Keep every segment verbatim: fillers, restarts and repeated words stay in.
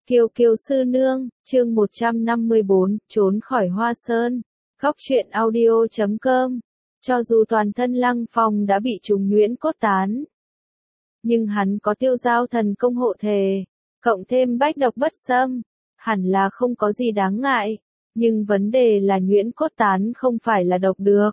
Kiều Kiều sư nương, chương một trăm năm mươi bốn, trốn khỏi Hoa Sơn. Góc truyện audio chấm com. Cho dù toàn thân Lăng Phong đã bị trùng nhuyễn cốt tán, nhưng hắn có tiêu giao thần công hộ thể, cộng thêm bách độc bất xâm, hẳn là không có gì đáng ngại. Nhưng vấn đề là nhuyễn cốt tán không phải là độc được.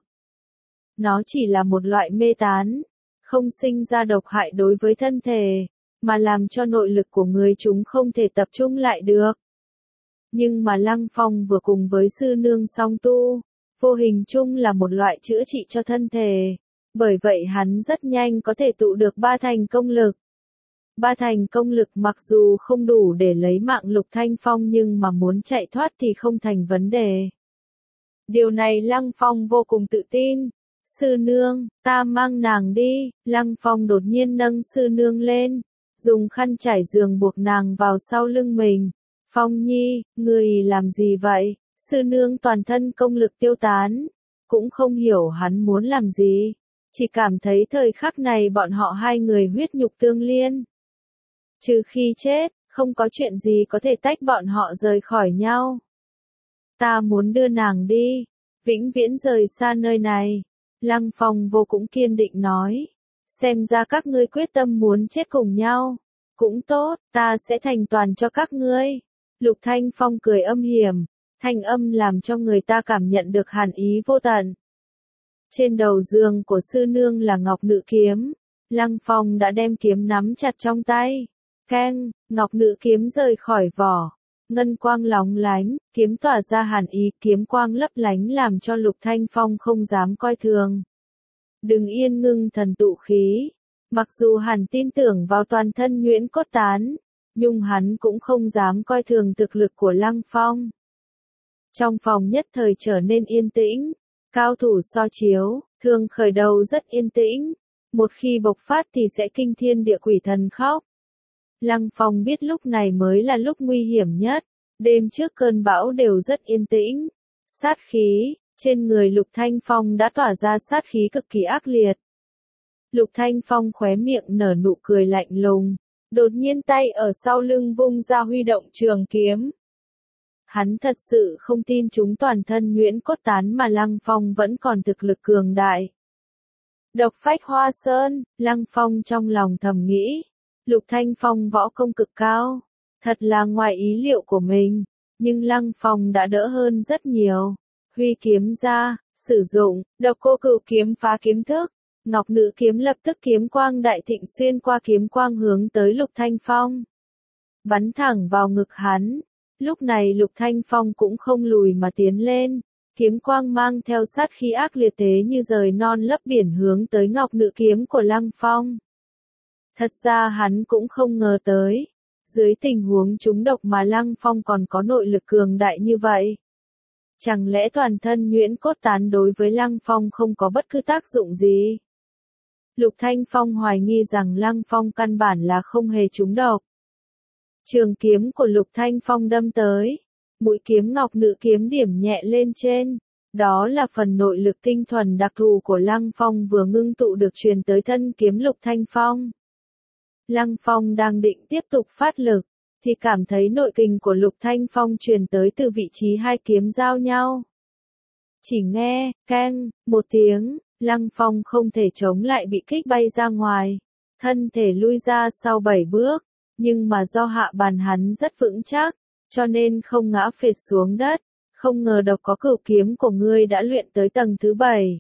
Nó chỉ là một loại mê tán, không sinh ra độc hại đối với thân thể, mà làm cho nội lực của người chúng không thể tập trung lại được. Nhưng mà Lăng Phong vừa cùng với sư nương song tu, vô hình chung là một loại chữa trị cho thân thể, bởi vậy hắn rất nhanh có thể tụ được ba thành công lực. Ba thành công lực mặc dù không đủ để lấy mạng Lục Thanh Phong nhưng mà muốn chạy thoát thì không thành vấn đề. Điều này Lăng Phong vô cùng tự tin. Sư nương, ta mang nàng đi. Lăng Phong đột nhiên nâng sư nương lên, dùng khăn trải giường buộc nàng vào sau lưng mình. Phong nhi, người làm gì vậy? Sư nương toàn thân công lực tiêu tán, cũng không hiểu hắn muốn làm gì, chỉ cảm thấy thời khắc này bọn họ hai người huyết nhục tương liên. Trừ khi chết, không có chuyện gì có thể tách bọn họ rời khỏi nhau. Ta muốn đưa nàng đi, vĩnh viễn rời xa nơi này. Lăng Phong vô cùng kiên định nói. Xem ra các ngươi quyết tâm muốn chết cùng nhau. Cũng tốt, ta sẽ thành toàn cho các ngươi. Lục Thanh Phong cười âm hiểm, thanh âm làm cho người ta cảm nhận được hàn ý vô tận. Trên đầu giường của sư nương là ngọc nữ kiếm. Lăng Phong đã đem kiếm nắm chặt trong tay. Keng, ngọc nữ kiếm rời khỏi vỏ. Ngân quang lóng lánh, kiếm tỏa ra hàn ý, kiếm quang lấp lánh làm cho Lục Thanh Phong không dám coi thường. Đừng yên ngưng thần tụ khí. Mặc dù hắn tin tưởng vào toàn thân nhuyễn cốt tán, nhưng hắn cũng không dám coi thường thực lực của Lăng Phong. Trong phòng nhất thời trở nên yên tĩnh, cao thủ so chiếu, thường khởi đầu rất yên tĩnh, một khi bộc phát thì sẽ kinh thiên địa quỷ thần khóc. Lăng Phong biết lúc này mới là lúc nguy hiểm nhất, đêm trước cơn bão đều rất yên tĩnh. Sát khí, trên người Lục Thanh Phong đã tỏa ra sát khí cực kỳ ác liệt. Lục Thanh Phong khóe miệng nở nụ cười lạnh lùng, đột nhiên tay ở sau lưng vung ra huy động trường kiếm. Hắn thật sự không tin chúng toàn thân nhuyễn cốt tán mà Lăng Phong vẫn còn thực lực cường đại. Độc phách Hoa Sơn, Lăng Phong trong lòng thầm nghĩ. Lục Thanh Phong võ công cực cao, thật là ngoài ý liệu của mình, nhưng Lăng Phong đã đỡ hơn rất nhiều. Huy kiếm ra, sử dụng, độc cô cửu kiếm phá kiếm thức, ngọc nữ kiếm lập tức kiếm quang đại thịnh xuyên qua kiếm quang hướng tới Lục Thanh Phong. Bắn thẳng vào ngực hắn, lúc này Lục Thanh Phong cũng không lùi mà tiến lên, kiếm quang mang theo sát khí ác liệt thế như rời non lấp biển hướng tới ngọc nữ kiếm của Lăng Phong. Thật ra hắn cũng không ngờ tới, dưới tình huống trúng độc mà Lăng Phong còn có nội lực cường đại như vậy. Chẳng lẽ toàn thân nhuyễn cốt tán đối với Lăng Phong không có bất cứ tác dụng gì? Lục Thanh Phong hoài nghi rằng Lăng Phong căn bản là không hề trúng độc. Trường kiếm của Lục Thanh Phong đâm tới, mũi kiếm ngọc nữ kiếm điểm nhẹ lên trên. Đó là phần nội lực tinh thuần đặc thù của Lăng Phong vừa ngưng tụ được truyền tới thân kiếm Lục Thanh Phong. Lăng Phong đang định tiếp tục phát lực, thì cảm thấy nội kình của Lục Thanh Phong truyền tới từ vị trí hai kiếm giao nhau. Chỉ nghe, keng, một tiếng, Lăng Phong không thể chống lại bị kích bay ra ngoài, thân thể lui ra sau bảy bước, nhưng mà do hạ bàn hắn rất vững chắc, cho nên không ngã phệt xuống đất, không ngờ độc có cửu kiếm của ngươi đã luyện tới tầng thứ bảy.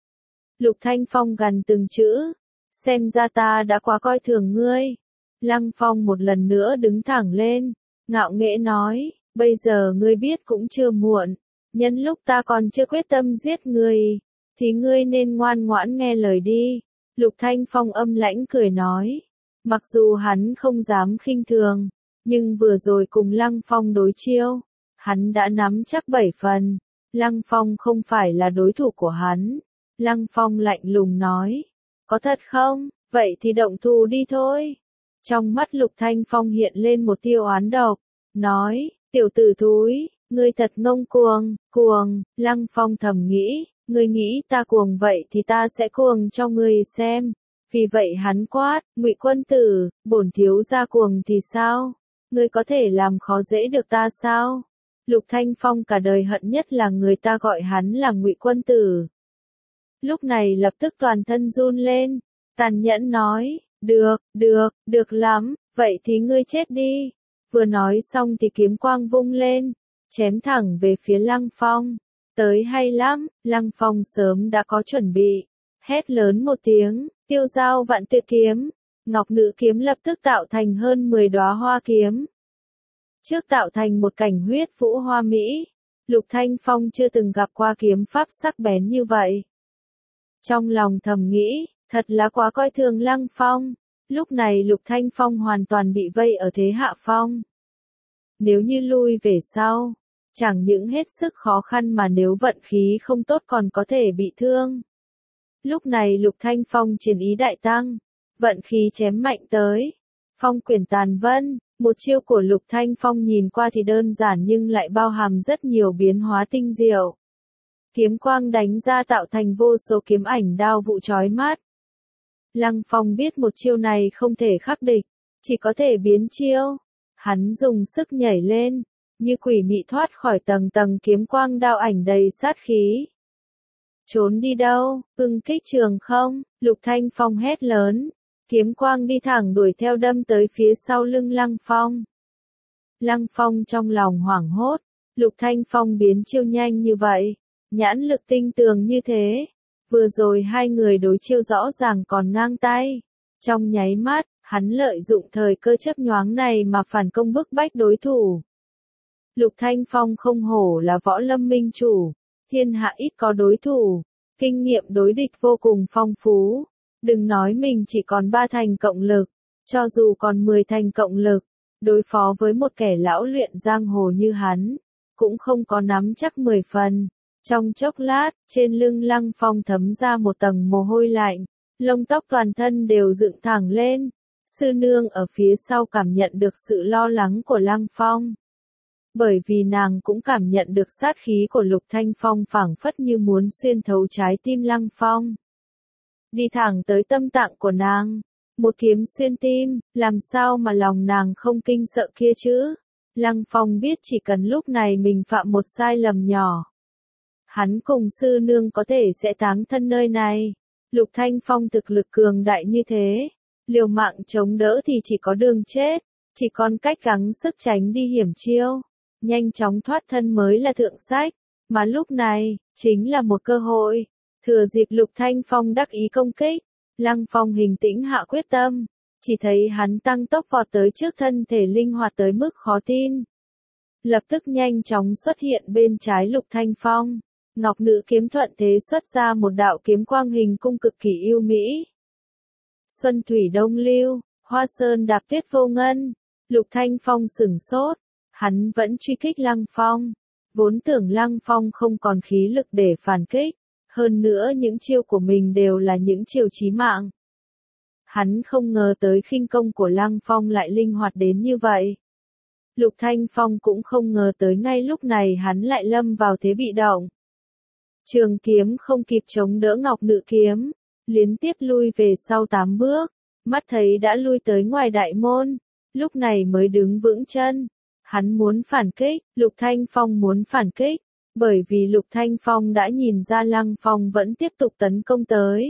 Lục Thanh Phong gằn từng chữ, xem ra ta đã quá coi thường ngươi. Lăng Phong một lần nữa đứng thẳng lên, ngạo nghễ nói, bây giờ ngươi biết cũng chưa muộn, nhân lúc ta còn chưa quyết tâm giết ngươi, thì ngươi nên ngoan ngoãn nghe lời đi. Lục Thanh Phong âm lãnh cười nói, mặc dù hắn không dám khinh thường, nhưng vừa rồi cùng Lăng Phong đối chiêu, hắn đã nắm chắc bảy phần, Lăng Phong không phải là đối thủ của hắn. Lăng Phong lạnh lùng nói, có thật không? Vậy thì động thủ đi thôi. Trong mắt Lục Thanh Phong hiện lên một tia oán độc, nói, tiểu tử thúi, ngươi thật ngông cuồng, cuồng. Lăng Phong thầm nghĩ, ngươi nghĩ ta cuồng vậy thì ta sẽ cuồng cho ngươi xem. Vì vậy hắn quát, Ngụy quân tử, bổn thiếu gia cuồng thì sao? Ngươi có thể làm khó dễ được ta sao? Lục Thanh Phong cả đời hận nhất là người ta gọi hắn là Ngụy Quân Tử. Lúc này lập tức toàn thân run lên, tàn nhẫn nói, được, được, được lắm, vậy thì ngươi chết đi. Vừa nói xong thì kiếm quang vung lên, chém thẳng về phía Lăng Phong. Tới hay lắm, Lăng Phong sớm đã có chuẩn bị. Hét lớn một tiếng, tiêu dao vạn tuyệt kiếm. Ngọc nữ kiếm lập tức tạo thành hơn mười đóa hoa kiếm. Trước tạo thành một cảnh huyết vũ hoa mỹ. Lục Thanh Phong chưa từng gặp qua kiếm pháp sắc bén như vậy. Trong lòng thầm nghĩ, thật là quá coi thường Lăng Phong. Lúc này Lục Thanh Phong hoàn toàn bị vây ở thế hạ phong. Nếu như lui về sau, chẳng những hết sức khó khăn mà nếu vận khí không tốt còn có thể bị thương. Lúc này Lục Thanh Phong chiến ý đại tăng, vận khí chém mạnh tới. Phong quyển tàn vân, một chiêu của Lục Thanh Phong nhìn qua thì đơn giản nhưng lại bao hàm rất nhiều biến hóa tinh diệu. Kiếm quang đánh ra tạo thành vô số kiếm ảnh đao vụ chói mắt. Lăng Phong biết một chiêu này không thể khắc địch, chỉ có thể biến chiêu. Hắn dùng sức nhảy lên, như quỷ mị thoát khỏi tầng tầng kiếm quang đao ảnh đầy sát khí. Trốn đi đâu, ưng kích trường không? Lục Thanh Phong hét lớn, kiếm quang đi thẳng đuổi theo đâm tới phía sau lưng Lăng Phong. Lăng Phong trong lòng hoảng hốt, Lục Thanh Phong biến chiêu nhanh như vậy, nhãn lực tinh tường như thế. Vừa rồi hai người đối chiêu rõ ràng còn ngang tay. Trong nháy mắt, hắn lợi dụng thời cơ chớp nhoáng này mà phản công bức bách đối thủ. Lục Thanh Phong không hổ là võ lâm minh chủ, thiên hạ ít có đối thủ, kinh nghiệm đối địch vô cùng phong phú. Đừng nói mình chỉ còn ba thành cộng lực, cho dù còn mười thành cộng lực, đối phó với một kẻ lão luyện giang hồ như hắn, cũng không có nắm chắc mười phần. Trong chốc lát, trên lưng Lăng Phong thấm ra một tầng mồ hôi lạnh, lông tóc toàn thân đều dựng thẳng lên. Sư nương ở phía sau cảm nhận được sự lo lắng của Lăng Phong. Bởi vì nàng cũng cảm nhận được sát khí của Lục Thanh Phong phảng phất như muốn xuyên thấu trái tim Lăng Phong. Đi thẳng tới tâm tạng của nàng, một kiếm xuyên tim, làm sao mà lòng nàng không kinh sợ kia chứ? Lăng Phong biết chỉ cần lúc này mình phạm một sai lầm nhỏ, hắn cùng sư nương có thể sẽ táng thân nơi này. Lục Thanh Phong thực lực cường đại như thế, liều mạng chống đỡ thì chỉ có đường chết, chỉ còn cách gắng sức tránh đi hiểm chiêu, nhanh chóng thoát thân mới là thượng sách, mà lúc này, chính là một cơ hội. Thừa dịp Lục Thanh Phong đắc ý công kích, Lăng Phong bình tĩnh hạ quyết tâm, chỉ thấy hắn tăng tốc vọt tới trước thân thể linh hoạt tới mức khó tin. Lập tức nhanh chóng xuất hiện bên trái Lục Thanh Phong. Ngọc nữ kiếm thuận thế xuất ra một đạo kiếm quang hình cung cực kỳ yêu mỹ. Xuân thủy đông lưu, hoa sơn đạp tuyết vô ngân. Lục Thanh Phong sửng sốt, hắn vẫn truy kích Lăng Phong. Vốn tưởng Lăng Phong không còn khí lực để phản kích, hơn nữa những chiêu của mình đều là những chiêu chí mạng. Hắn không ngờ tới khinh công của Lăng Phong lại linh hoạt đến như vậy. Lục Thanh Phong cũng không ngờ tới ngay lúc này hắn lại lâm vào thế bị động. Trường kiếm không kịp chống đỡ ngọc nữ kiếm, liên tiếp lui về sau tám bước, mắt thấy đã lui tới ngoài đại môn, lúc này mới đứng vững chân. Hắn muốn phản kích, Lục Thanh Phong muốn phản kích, bởi vì Lục Thanh Phong đã nhìn ra Lăng Phong vẫn tiếp tục tấn công tới.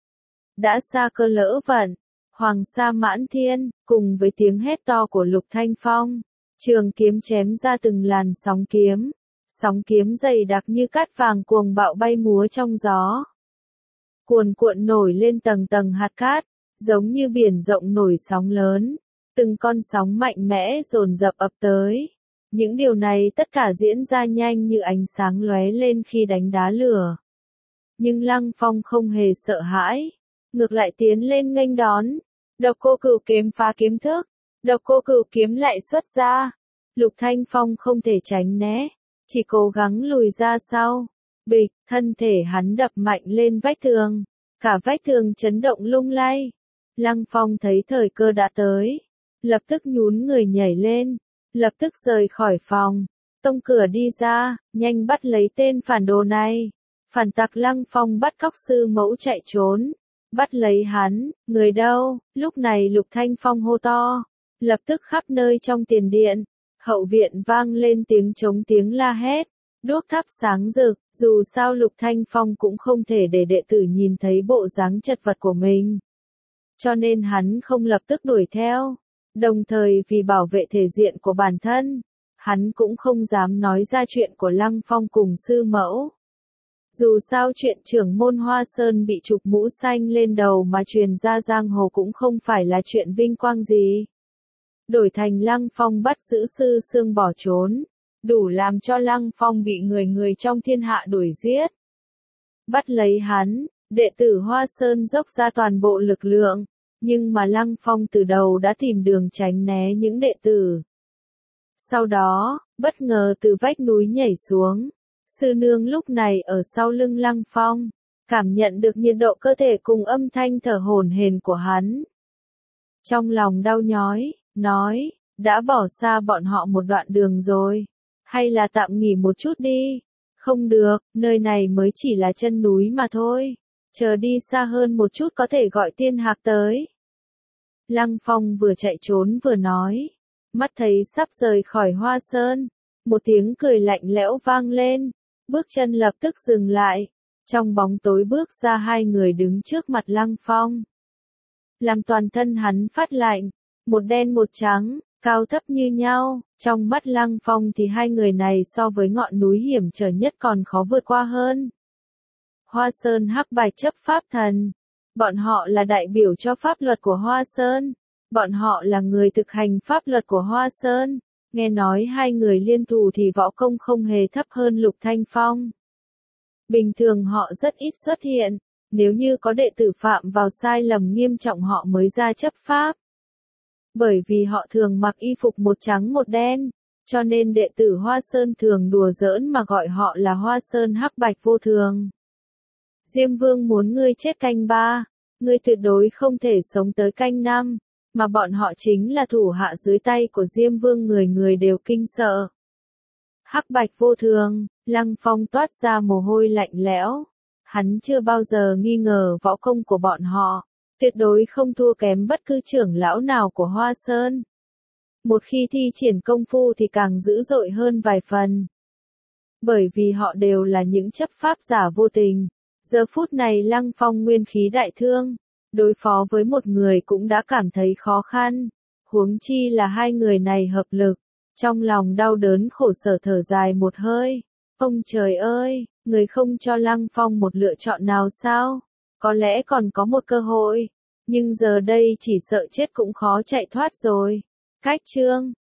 Đã xa cơ lỡ vận, hoàng sa mãn thiên, cùng với tiếng hét to của Lục Thanh Phong, trường kiếm chém ra từng làn sóng kiếm. Sóng kiếm dày đặc như cát vàng cuồng bạo bay múa trong gió. Cuồn cuộn nổi lên tầng tầng hạt cát, giống như biển rộng nổi sóng lớn. Từng con sóng mạnh mẽ dồn dập ập tới. Những điều này tất cả diễn ra nhanh như ánh sáng lóe lên khi đánh đá lửa. Nhưng Lăng Phong không hề sợ hãi, ngược lại tiến lên nghênh đón. Độc cô cửu kiếm phá kiếm thức, độc cô cửu kiếm lại xuất ra. Lục Thanh Phong không thể tránh né, chỉ cố gắng lùi ra sau. Bịch, thân thể hắn đập mạnh lên vách tường, cả vách tường chấn động lung lay. Lăng Phong thấy thời cơ đã tới, lập tức nhún người nhảy lên, lập tức rời khỏi phòng, tông cửa đi ra, nhanh bắt lấy tên phản đồ này. Phản tặc Lăng Phong bắt cóc sư mẫu chạy trốn, bắt lấy hắn, người đâu? Lúc này Lục Thanh Phong hô to, Lập tức khắp nơi trong tiền điện, hậu viện vang lên tiếng trống tiếng la hét, đuốc thắp sáng rực, dù sao Lục Thanh Phong cũng không thể để đệ tử nhìn thấy bộ dáng chật vật của mình. Cho nên hắn không lập tức đuổi theo, đồng thời vì bảo vệ thể diện của bản thân, hắn cũng không dám nói ra chuyện của Lăng Phong cùng sư mẫu. Dù sao chuyện trưởng môn Hoa Sơn bị trục mũ xanh lên đầu mà truyền ra giang hồ cũng không phải là chuyện vinh quang gì. Đổi thành Lăng Phong bắt giữ sư Sương bỏ trốn, đủ làm cho Lăng Phong bị người người trong thiên hạ đuổi giết. Bắt lấy hắn, đệ tử Hoa Sơn dốc ra toàn bộ lực lượng, nhưng mà Lăng Phong từ đầu đã tìm đường tránh né những đệ tử. Sau đó, bất ngờ từ vách núi nhảy xuống, sư nương lúc này ở sau lưng Lăng Phong, cảm nhận được nhiệt độ cơ thể cùng âm thanh thở hổn hển của hắn. Trong lòng đau nhói, nói, đã bỏ xa bọn họ một đoạn đường rồi, hay là tạm nghỉ một chút đi. Không được, nơi này mới chỉ là chân núi mà thôi, chờ đi xa hơn một chút có thể gọi Tiên Hạc tới. Lăng Phong vừa chạy trốn vừa nói, mắt thấy sắp rời khỏi Hoa Sơn, một tiếng cười lạnh lẽo vang lên, bước chân lập tức dừng lại, trong bóng tối bước ra hai người đứng trước mặt Lăng Phong. Làm toàn thân hắn phát lạnh, một đen một trắng, cao thấp như nhau, trong mắt Lăng Phong thì hai người này so với ngọn núi hiểm trở nhất còn khó vượt qua hơn. Hoa Sơn Hắc Bạch chấp pháp thần, bọn họ là đại biểu cho pháp luật của Hoa Sơn, bọn họ là người thực hành pháp luật của Hoa Sơn, nghe nói hai người liên thủ thì võ công không hề thấp hơn Lục Thanh Phong. Bình thường họ rất ít xuất hiện, nếu như có đệ tử phạm vào sai lầm nghiêm trọng họ mới ra chấp pháp. Bởi vì họ thường mặc y phục một trắng một đen, cho nên đệ tử Hoa Sơn thường đùa giỡn mà gọi họ là Hoa Sơn Hắc Bạch vô thường. Diêm Vương muốn ngươi chết canh ba, ngươi tuyệt đối không thể sống tới canh năm, mà bọn họ chính là thủ hạ dưới tay của Diêm Vương, người người đều kinh sợ. Hắc Bạch vô thường, Lăng Phong toát ra mồ hôi lạnh lẽo, hắn chưa bao giờ nghi ngờ võ công của bọn họ, tuyệt đối không thua kém bất cứ trưởng lão nào của Hoa Sơn. Một khi thi triển công phu thì càng dữ dội hơn vài phần. Bởi vì họ đều là những chấp pháp giả vô tình. Giờ phút này Lăng Phong nguyên khí đại thương, đối phó với một người cũng đã cảm thấy khó khăn, huống chi là hai người này hợp lực, trong lòng đau đớn khổ sở thở dài một hơi. Ông trời ơi, người không cho Lăng Phong một lựa chọn nào sao? Có lẽ còn có một cơ hội, nhưng giờ đây chỉ sợ chết cũng khó chạy thoát rồi. Cách chương